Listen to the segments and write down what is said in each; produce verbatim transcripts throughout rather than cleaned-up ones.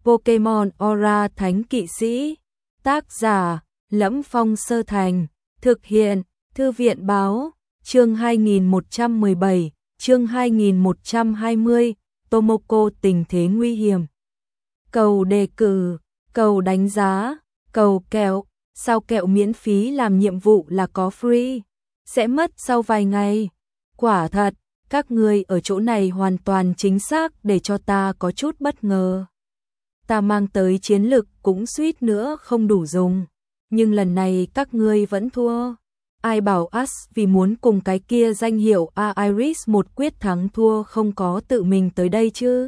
Pokemon Aura Thánh Kỵ Sĩ. Tác giả: Lẫm Phong Sơ Thành. Thực hiện: Thư viện báo. Chương hai nghìn một trăm mười bảy, chương hai nghìn một trăm hai mươi, Tomoko tình thế nguy hiểm. Cầu đề cử, cầu đánh giá, cầu kẹo, sao kẹo miễn phí làm nhiệm vụ là có free, sẽ mất sau vài ngày. Quả thật, các ngươi ở chỗ này hoàn toàn chính xác để cho ta có chút bất ngờ. Ta mang tới chiến lực cũng suýt nữa không đủ dùng, nhưng lần này các ngươi vẫn thua. Ai bảo As vì muốn cùng cái kia danh hiệu A Iris một quyết thắng thua không có tự mình tới đây chứ?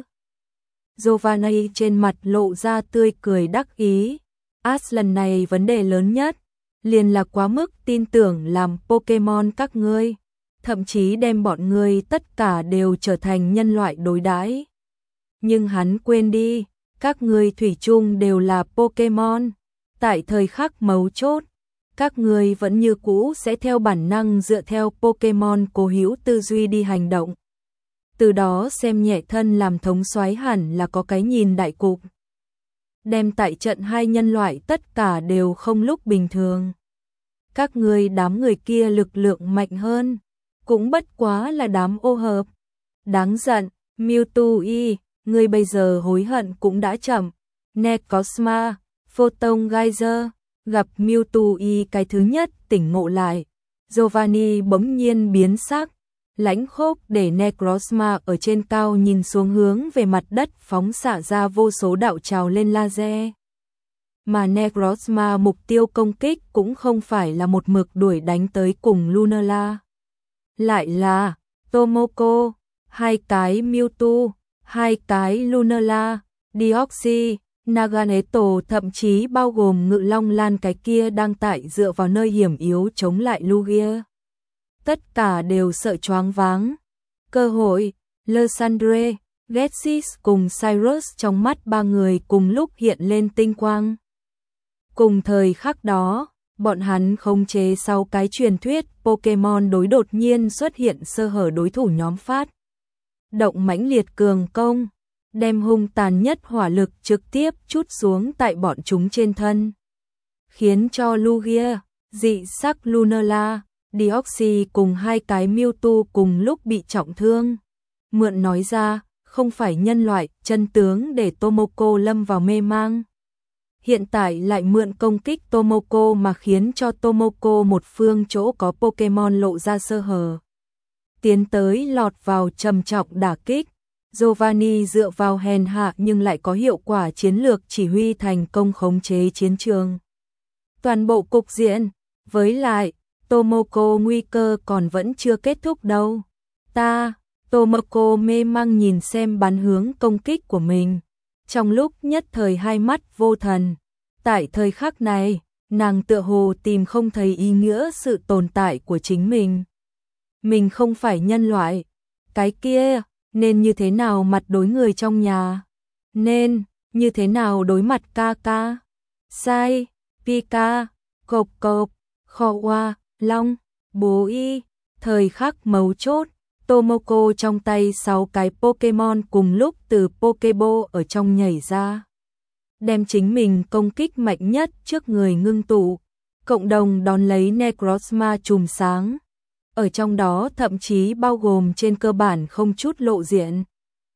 Giovanni trên mặt lộ ra tươi cười đắc ý. As lần này vấn đề lớn nhất liền là quá mức tin tưởng làm Pokemon các ngươi, thậm chí đem bọn ngươi tất cả đều trở thành nhân loại đối đãi. Nhưng hắn quên đi, các ngươi thủy chung đều là Pokemon. Tại thời khắc mấu chốt, các ngươi vẫn như cũ sẽ theo bản năng dựa theo Pokemon cố hữu tư duy đi hành động. Từ đó xem nhẹ thân làm thống soái hẳn là có cái nhìn đại cục. Đem tại trận hai nhân loại tất cả đều không lúc bình thường. Các ngươi đám người kia lực lượng mạnh hơn, cũng bất quá là đám ô hợp. Đáng giận, Mewtwo y, ngươi bây giờ hối hận cũng đã chậm. Necrozma, Photon Geyser, gặp Mewtwo y cái thứ nhất tỉnh ngộ lại. Giovanni bỗng nhiên biến sắc, lãnh khốc để Necrozma ở trên cao nhìn xuống hướng về mặt đất phóng xạ ra vô số đạo trào lên laser. Mà Necrozma mục tiêu công kích cũng không phải là một mực đuổi đánh tới cùng Lunala. Lại là Tomoko, hai cái Mewtwo, hai cái Lunala, Deoxys, Naganeto, thậm chí bao gồm Ngự Long Lan cái kia đang tại dựa vào nơi hiểm yếu chống lại Lugia. Tất cả đều sợ choáng váng. Cơ hội, Lysandre, Getsis cùng Cyrus trong mắt ba người cùng lúc hiện lên tinh quang. Cùng thời khắc đó, bọn hắn khống chế sau cái truyền thuyết Pokemon đối đột nhiên xuất hiện sơ hở đối thủ nhóm phát động mãnh liệt cường công, đem hung tàn nhất hỏa lực trực tiếp trút xuống tại bọn chúng trên thân, khiến cho Lugia, dị sắc Lunala, Deoxys cùng hai cái Mewtwo cùng lúc bị trọng thương. Mượn nói ra, không phải nhân loại, chân tướng để Tomoko lâm vào mê mang. Hiện tại lại mượn công kích Tomoko mà khiến cho Tomoko một phương chỗ có Pokemon lộ ra sơ hở, tiến tới lọt vào trầm trọng đả kích. Giovanni dựa vào hèn hạ nhưng lại có hiệu quả chiến lược chỉ huy thành công khống chế chiến trường, toàn bộ cục diện. Với lại, Tomoko nguy cơ còn vẫn chưa kết thúc đâu. Ta, Tomoko mê mang nhìn xem bắn hướng công kích của mình. Trong lúc nhất thời hai mắt vô thần. Tại thời khắc này, nàng tựa hồ tìm không thấy ý nghĩa sự tồn tại của chính mình. Mình không phải nhân loại. Cái kia, nên như thế nào mặt đối người trong nhà? Nên, như thế nào đối mặt ca ca? Sai, Pika, Cộp Cộp, Khò Hoa, Long, Bố Y. Thời khắc mấu chốt, Tomoko trong tay sáu cái Pokemon cùng lúc từ Pokeball ở trong nhảy ra, đem chính mình công kích mạnh nhất trước người ngưng tụ, cộng đồng đón lấy Necrozma chùm sáng. Ở trong đó thậm chí bao gồm trên cơ bản không chút lộ diện.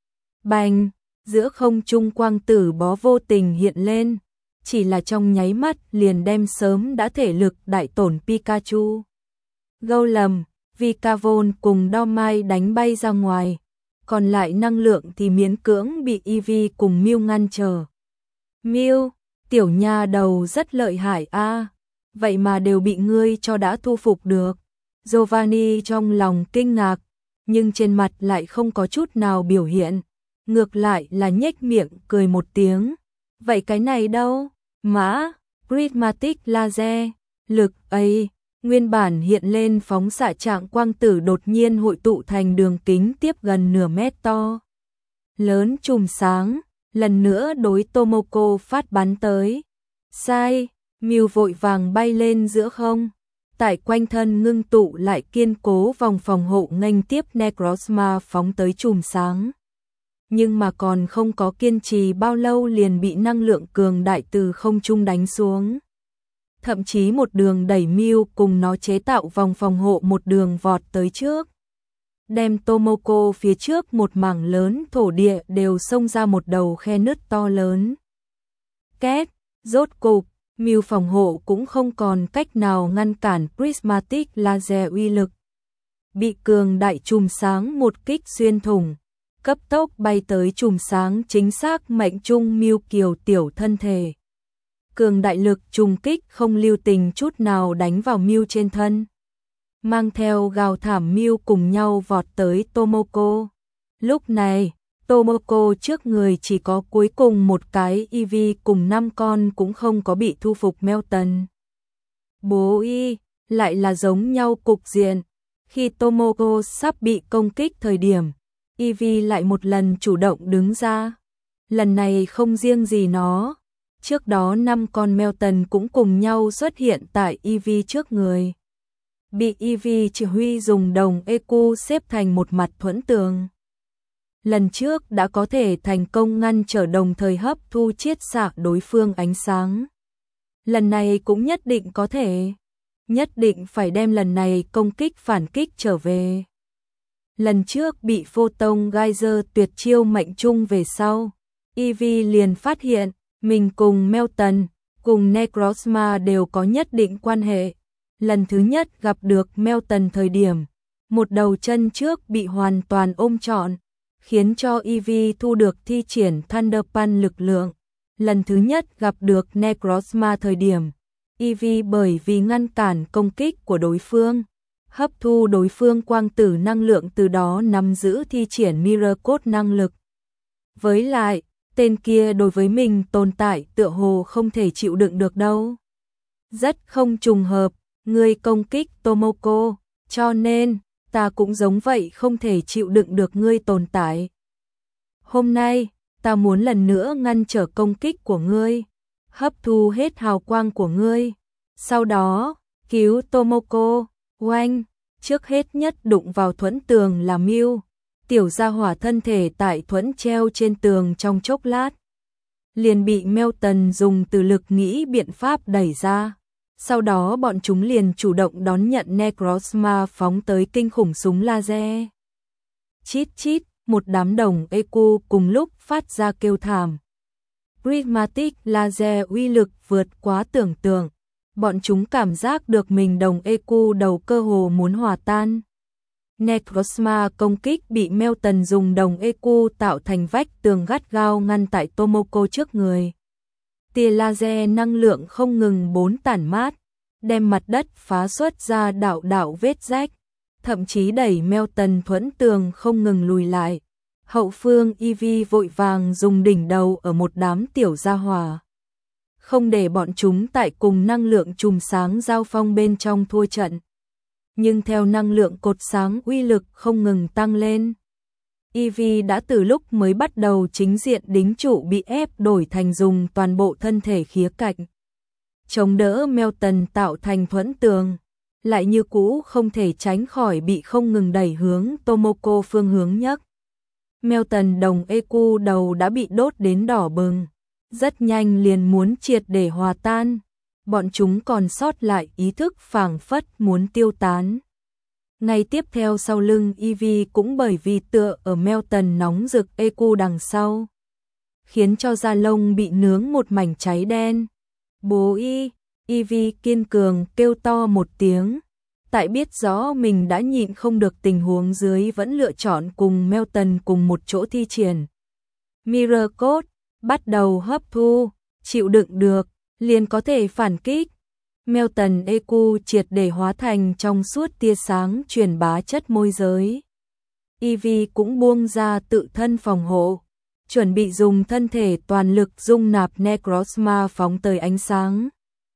Bành, giữa không trung quang tử bó vô tình hiện lên, chỉ là trong nháy mắt liền đem sớm đã thể lực đại tổn Pikachu, Golem, Vikavon cùng Domai đánh bay ra ngoài, còn lại năng lượng thì miễn cưỡng bị Eevee cùng Mew ngăn trở. Mew, tiểu nha đầu rất lợi hại a, vậy mà đều bị ngươi cho đã thu phục được. Giovanni trong lòng kinh ngạc, nhưng trên mặt lại không có chút nào biểu hiện, ngược lại là nhếch miệng cười một tiếng. Vậy cái này đâu? Mã, Prismatic Laser, lực ấy. Nguyên bản hiện lên phóng xạ trạng quang tử đột nhiên hội tụ thành đường kính tiếp gần nửa mét to lớn chùm sáng, lần nữa đối Tomoko phát bắn tới. Sai, Mew vội vàng bay lên giữa không, tại quanh thân ngưng tụ lại kiên cố vòng phòng hộ nghênh tiếp Necrozma phóng tới chùm sáng. nhưng mà còn không có kiên trì bao lâu liền bị năng lượng cường đại từ không trung đánh xuống. Thậm chí một đường đẩy Mew cùng nó chế tạo vòng phòng hộ một đường vọt tới trước. Đem Tomoko phía trước một mảng lớn thổ địa đều xông ra một đầu khe nứt to lớn. Két, rốt cục, Mew phòng hộ cũng không còn cách nào ngăn cản Prismatic Laser uy lực. Bị cường đại chùm sáng một kích xuyên thủng, cấp tốc bay tới chùm sáng chính xác mệnh trung Mew Kiều tiểu thân thể. Cường đại lực trùng kích không lưu tình chút nào đánh vào Mew trên thân. Mang theo gào thảm Mew cùng nhau vọt tới Tomoko. Lúc này, Tomoko trước người chỉ có cuối cùng một cái Eevee cùng năm con cũng không có bị thu phục Melton. Bố y, lại là giống nhau cục diện. Khi Tomoko sắp bị công kích thời điểm, Eevee lại một lần chủ động đứng ra. Lần này không riêng gì nó. Trước đó năm con Melton cũng cùng nhau xuất hiện tại Eevee trước người. Bị Eevee chỉ huy dùng đồng e quy xếp thành một mặt thuẫn tường. Lần trước đã có thể thành công ngăn trở đồng thời hấp thu chiết xạ đối phương ánh sáng. Lần này cũng nhất định có thể. Nhất định phải đem lần này công kích phản kích trở về. Lần trước bị Photon Geyser tuyệt chiêu mệnh trung về sau, Eevee liền phát hiện mình cùng Melton, cùng Necrozma đều có nhất định quan hệ. Lần thứ nhất gặp được Melton thời điểm, một đầu chân trước bị hoàn toàn ôm trọn, khiến cho Eevee thu được thi triển Thunder Punch lực lượng. Lần thứ nhất gặp được Necrozma thời điểm, Eevee bởi vì ngăn cản công kích của đối phương, hấp thu đối phương quang tử năng lượng từ đó nắm giữ thi triển Mirror Code năng lực. Với lại, tên kia đối với mình tồn tại tựa hồ không thể chịu đựng được đâu. Rất không trùng hợp, ngươi công kích Tomoko, cho nên, ta cũng giống vậy không thể chịu đựng được ngươi tồn tại. Hôm nay, ta muốn lần nữa ngăn trở công kích của ngươi, hấp thu hết hào quang của ngươi, sau đó, cứu Tomoko, oanh, trước hết nhất đụng vào thuẫn tường là Mew. Tiểu gia hỏa thân thể tại thuẫn treo trên tường trong chốc lát, liền bị Melton dùng từ lực nghĩ biện pháp đẩy ra. Sau đó bọn chúng liền chủ động đón nhận Necrozma phóng tới kinh khủng súng laser. Chít chít, một đám đồng e quy cùng lúc phát ra kêu thảm. Prismatic Laser uy lực vượt quá tưởng tượng. Bọn chúng cảm giác được mình đồng e quy đầu cơ hồ muốn hòa tan. Necrozma công kích bị Melton dùng đồng e quy tạo thành vách tường gắt gao ngăn tại Tomoko trước người. Tia laser năng lượng không ngừng bốn tản mát, đem mặt đất phá xuất ra đạo đạo vết rách, thậm chí đẩy Melton thuẫn tường không ngừng lùi lại. Hậu phương Eevee vội vàng dùng đỉnh đầu ở một đám tiểu gia hỏa, không để bọn chúng tại cùng năng lượng chùm sáng giao phong bên trong thua trận. Nhưng theo năng lượng cột sáng uy lực không ngừng tăng lên, Eevee đã từ lúc mới bắt đầu chính diện đính trụ bị ép đổi thành dùng toàn bộ thân thể khía cạnh chống đỡ Melton tạo thành thuẫn tường, lại như cũ không thể tránh khỏi bị không ngừng đẩy hướng Tomoko phương hướng nhất. Melton đồng e quy đầu đã bị đốt đến đỏ bừng, rất nhanh liền muốn triệt để hòa tan. Bọn chúng còn sót lại ý thức phảng phất muốn tiêu tán. Ngay tiếp theo sau lưng Eevee cũng bởi vì tựa ở Melton nóng rực e quy đằng sau, khiến cho da lông bị nướng một mảnh cháy đen. Bố y, Eevee kiên cường kêu to một tiếng, tại biết rõ mình đã nhịn không được tình huống dưới vẫn lựa chọn cùng Melton cùng một chỗ thi triển Mirror Code, bắt đầu hấp thu, chịu đựng được, liền có thể phản kích. Melton e quy triệt để hóa thành trong suốt tia sáng truyền bá chất môi giới. Eevee cũng buông ra tự thân phòng hộ, chuẩn bị dùng thân thể toàn lực dung nạp Necrozma phóng tới ánh sáng.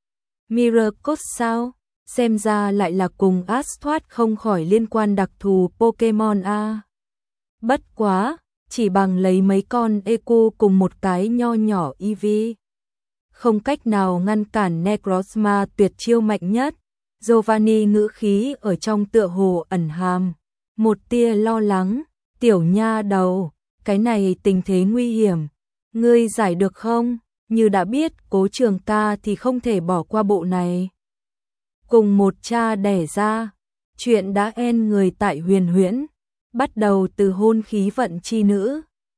Mirror Code sao? Xem ra lại là cùng Ash thoát không khỏi liên quan đặc thù Pokemon a. Bất quá, chỉ bằng lấy mấy con e quy cùng một cái nho nhỏ Eevee, không cách nào ngăn cản Necrozma tuyệt chiêu mạnh nhất. Giovanni ngữ khí ở trong tựa hồ ẩn hàm một tia lo lắng, tiểu nha đầu, cái này tình thế nguy hiểm, ngươi giải được không? Như đã biết Cố Trường ta thì không thể bỏ qua bộ này. Cùng một cha đẻ ra, chuyện đã en người tại Huyền Huyễn, bắt đầu từ hôn khí vận chi nữ,